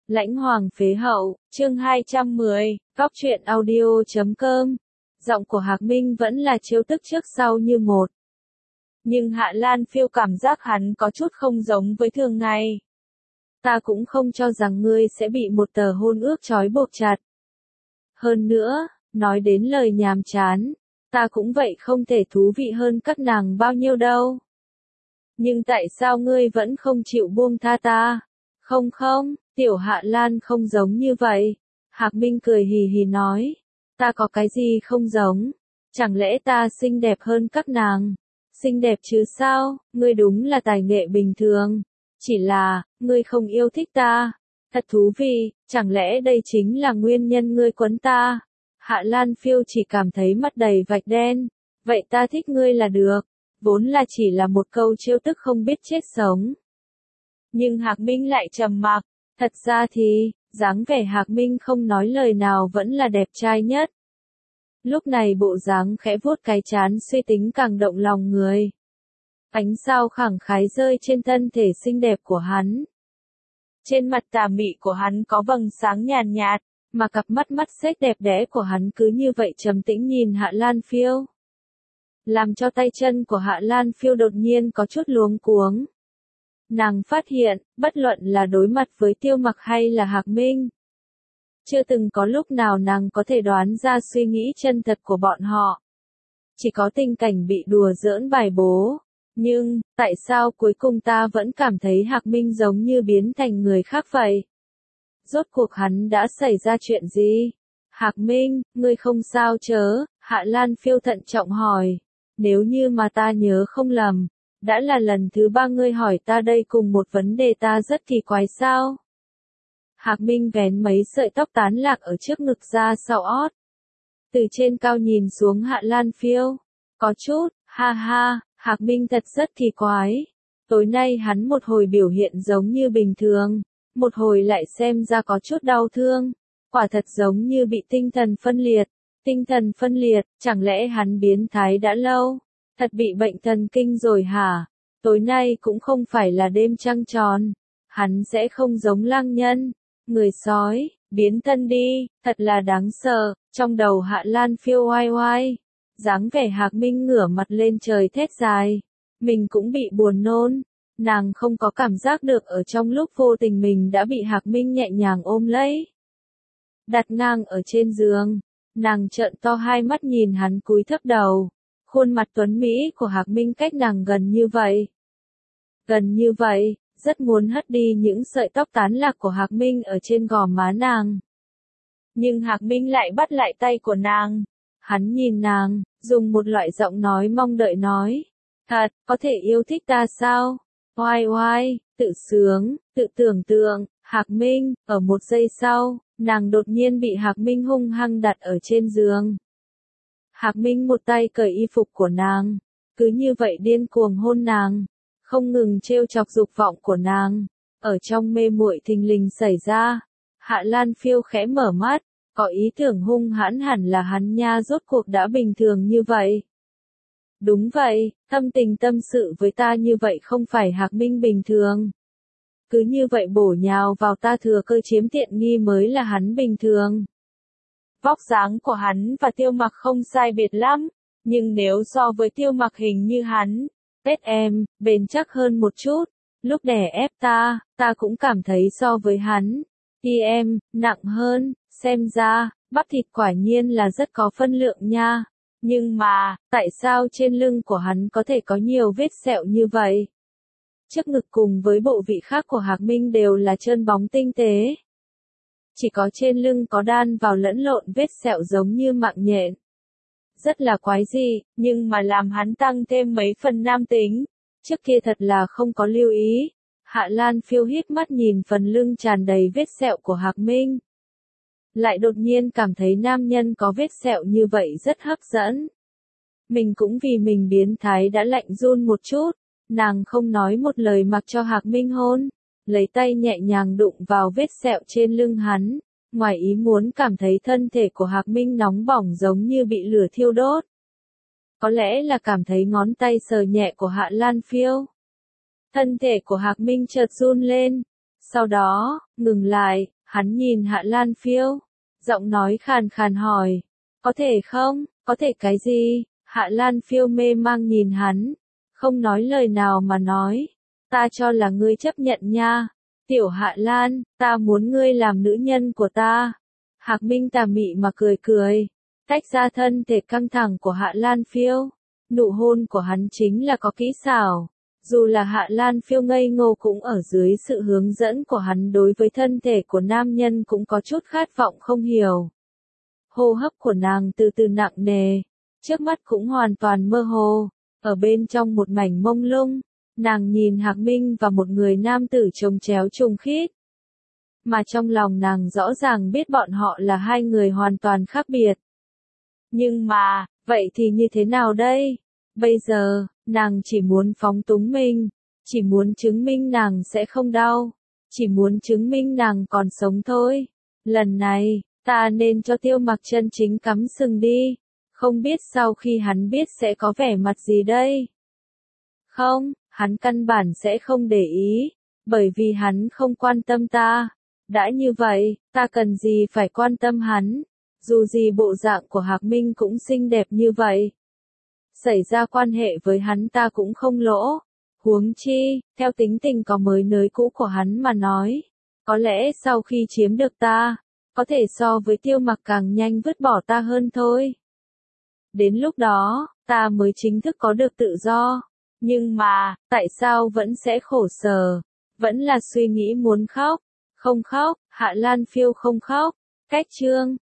Lãnh Hoàng phế hậu, chương 210, Góc truyện audio.com. Giọng của Hạc Minh vẫn là trêu tức trước sau như một. Nhưng Hạ Lan Phiêu cảm giác hắn có chút không giống với thường ngày. Ta cũng không cho rằng ngươi sẽ bị một tờ hôn ước trói buộc chặt. Hơn nữa, nói đến lời nhàm chán, ta cũng vậy không thể thú vị hơn các nàng bao nhiêu đâu. Nhưng tại sao ngươi vẫn không chịu buông tha ta? Không, Tiểu Hạ Lan không giống như vậy. Hạc Minh cười hì hì nói. Ta có cái gì không giống? Chẳng lẽ ta xinh đẹp hơn các nàng? Xinh đẹp chứ sao? Ngươi đúng là tài nghệ bình thường. Chỉ là, ngươi không yêu thích ta. Thật thú vị, chẳng lẽ đây chính là nguyên nhân ngươi quấn ta? Hạ Lan Phiêu chỉ cảm thấy mắt đầy vạch đen. Vậy ta thích ngươi là được. Vốn là chỉ là một câu trêu tức không biết chết sống. Nhưng Hạc Minh lại trầm mặc. Thật ra thì, dáng vẻ Hạc Minh không nói lời nào vẫn là đẹp trai nhất. Lúc này bộ dáng khẽ vuốt cái trán suy tính càng động lòng người. Ánh sao khẳng khái rơi trên thân thể xinh đẹp của hắn. Trên mặt tà mị của hắn có vầng sáng nhàn nhạt, mà cặp mắt xếch đẹp đẽ của hắn cứ như vậy trầm tĩnh nhìn Hạ Lan Phiêu. Làm cho tay chân của Hạ Lan Phiêu đột nhiên có chút luống cuống. Nàng phát hiện, bất luận là đối mặt với Tiêu Mặc hay là Hạc Minh, chưa từng có lúc nào nàng có thể đoán ra suy nghĩ chân thật của bọn họ. Chỉ có tình cảnh bị đùa giỡn bài bố. Nhưng, tại sao cuối cùng ta vẫn cảm thấy Hạc Minh giống như biến thành người khác vậy? Rốt cuộc hắn đã xảy ra chuyện gì? Hạc Minh, ngươi không sao chớ? Hạ Lan Phiêu thận trọng hỏi. Nếu như mà ta nhớ không lầm, đã là lần thứ 3 ngươi hỏi ta đây cùng một vấn đề ta rất kỳ quái sao? Hạc Minh vén mấy sợi tóc tán lạc ở trước ngực ra sau ót. Từ trên cao nhìn xuống Hạ Lan Phiêu. Có chút, ha ha, Hạc Minh thật rất kỳ quái. Tối nay hắn một hồi biểu hiện giống như bình thường, một hồi lại xem ra có chút đau thương. Quả thật giống như bị tinh thần phân liệt. Tinh thần phân liệt, chẳng lẽ hắn biến thái đã lâu? Thật bị bệnh thần kinh rồi hả? Tối nay cũng không phải là đêm trăng tròn. Hắn sẽ không giống lang nhân, người sói, biến thân đi, thật là đáng sợ. Trong đầu Hạ Lan Phiêu oai oai. Dáng vẻ Hạc Minh ngửa mặt lên trời thét dài. Mình cũng bị buồn nôn. Nàng không có cảm giác được ở trong lúc vô tình mình đã bị Hạc Minh nhẹ nhàng ôm lấy. Đặt ngang ở trên giường. Nàng trợn to hai mắt nhìn hắn cúi thấp đầu. Khuôn mặt tuấn Mỹ của Hạc Minh cách nàng gần như vậy. Gần như vậy, rất muốn hất đi những sợi tóc tán lạc của Hạc Minh ở trên gò má nàng. Nhưng Hạc Minh lại bắt lại tay của nàng. Hắn nhìn nàng, dùng một loại giọng nói mong đợi nói. Thật, có thể yêu thích ta sao? Oai oai, tự sướng, tự tưởng tượng, Hạc Minh, ở một giây sau, nàng đột nhiên bị Hạc Minh hung hăng đặt ở trên giường. Hạc Minh một tay cởi y phục của nàng, cứ như vậy điên cuồng hôn nàng, không ngừng trêu chọc dục vọng của nàng. Ở trong mê muội thình lình xảy ra, Hạ Lan Phiêu khẽ mở mắt, có ý tưởng hung hãn hẳn là hắn nha rốt cuộc đã bình thường như vậy. Đúng vậy, thâm tình tâm sự với ta như vậy không phải Hạc Minh bình thường. Cứ như vậy bổ nhào vào ta thừa cơ chiếm tiện nghi mới là hắn bình thường. Vóc dáng của hắn và Tiêu Mặc không sai biệt lắm, nhưng nếu so với Tiêu Mặc hình như hắn, em, bền chắc hơn một chút. Lúc đè ép ta cũng cảm thấy so với hắn, em, nặng hơn, xem ra, bắp thịt quả nhiên là rất có phân lượng nha. Nhưng mà, tại sao trên lưng của hắn có thể có nhiều vết sẹo như vậy? Trước ngực cùng với bộ vị khác của Hạc Minh đều là trơn bóng tinh tế. Chỉ có trên lưng có đan vào lẫn lộn vết sẹo giống như mạng nhện. Rất là quái dị, nhưng mà làm hắn tăng thêm mấy phần nam tính. Trước kia thật là không có lưu ý. Hạ Lan Phiêu hít mắt nhìn phần lưng tràn đầy vết sẹo của Hạc Minh. Lại đột nhiên cảm thấy nam nhân có vết sẹo như vậy rất hấp dẫn. Mình cũng vì mình biến thái đã lạnh run một chút. Nàng không nói một lời mặc cho Hạc Minh hôn. Lấy tay nhẹ nhàng đụng vào vết sẹo trên lưng hắn. Ngoài ý muốn cảm thấy thân thể của Hạc Minh nóng bỏng giống như bị lửa thiêu đốt. Có lẽ là cảm thấy ngón tay sờ nhẹ của Hạ Lan Phiêu. Thân thể của Hạc Minh chợt run lên. Sau đó, ngừng lại, Hắn nhìn Hạ Lan Phiêu, giọng nói khàn khàn hỏi, có thể không, có thể cái gì? Hạ Lan Phiêu mê mang nhìn hắn, không nói lời nào mà nói, ta cho là ngươi chấp nhận nha. Tiểu Hạ Lan, ta muốn ngươi làm nữ nhân của ta. Hạc Minh tà mị mà cười cười, tách ra thân thể căng thẳng của Hạ Lan Phiêu. Nụ hôn của hắn chính là có kỹ xảo. Dù là Hạ Lan Phiêu ngây ngô cũng ở dưới sự hướng dẫn của hắn đối với thân thể của nam nhân cũng có chút khát vọng không hiểu. Hô hấp của nàng từ từ nặng nề, trước mắt cũng hoàn toàn mơ hồ, ở bên trong một mảnh mông lung, nàng nhìn Hạc Minh và một người nam tử chồng chéo trùng khít. Mà trong lòng nàng rõ ràng biết bọn họ là hai người hoàn toàn khác biệt. Nhưng mà, vậy thì như thế nào đây? Bây giờ, nàng chỉ muốn phóng túng mình, chỉ muốn chứng minh nàng sẽ không đau, chỉ muốn chứng minh nàng còn sống thôi. Lần này, ta nên cho Tiêu Mặc chân chính cắm sừng đi, không biết sau khi hắn biết sẽ có vẻ mặt gì đây? Không, hắn căn bản sẽ không để ý, bởi vì hắn không quan tâm ta. Đã như vậy, ta cần gì phải quan tâm hắn, dù gì bộ dạng của Hạc Minh cũng xinh đẹp như vậy. Xảy ra quan hệ với hắn ta cũng không lỗ. Huống chi, theo tính tình có mới nới cũ của hắn mà nói, có lẽ sau khi chiếm được ta, có thể so với Tiêu Mặc càng nhanh vứt bỏ ta hơn thôi. Đến lúc đó, ta mới chính thức có được tự do. Nhưng mà, tại sao vẫn sẽ khổ sở? Vẫn là suy nghĩ muốn khóc. Không khóc, Hạ Lan Phiêu không khóc. Cách chương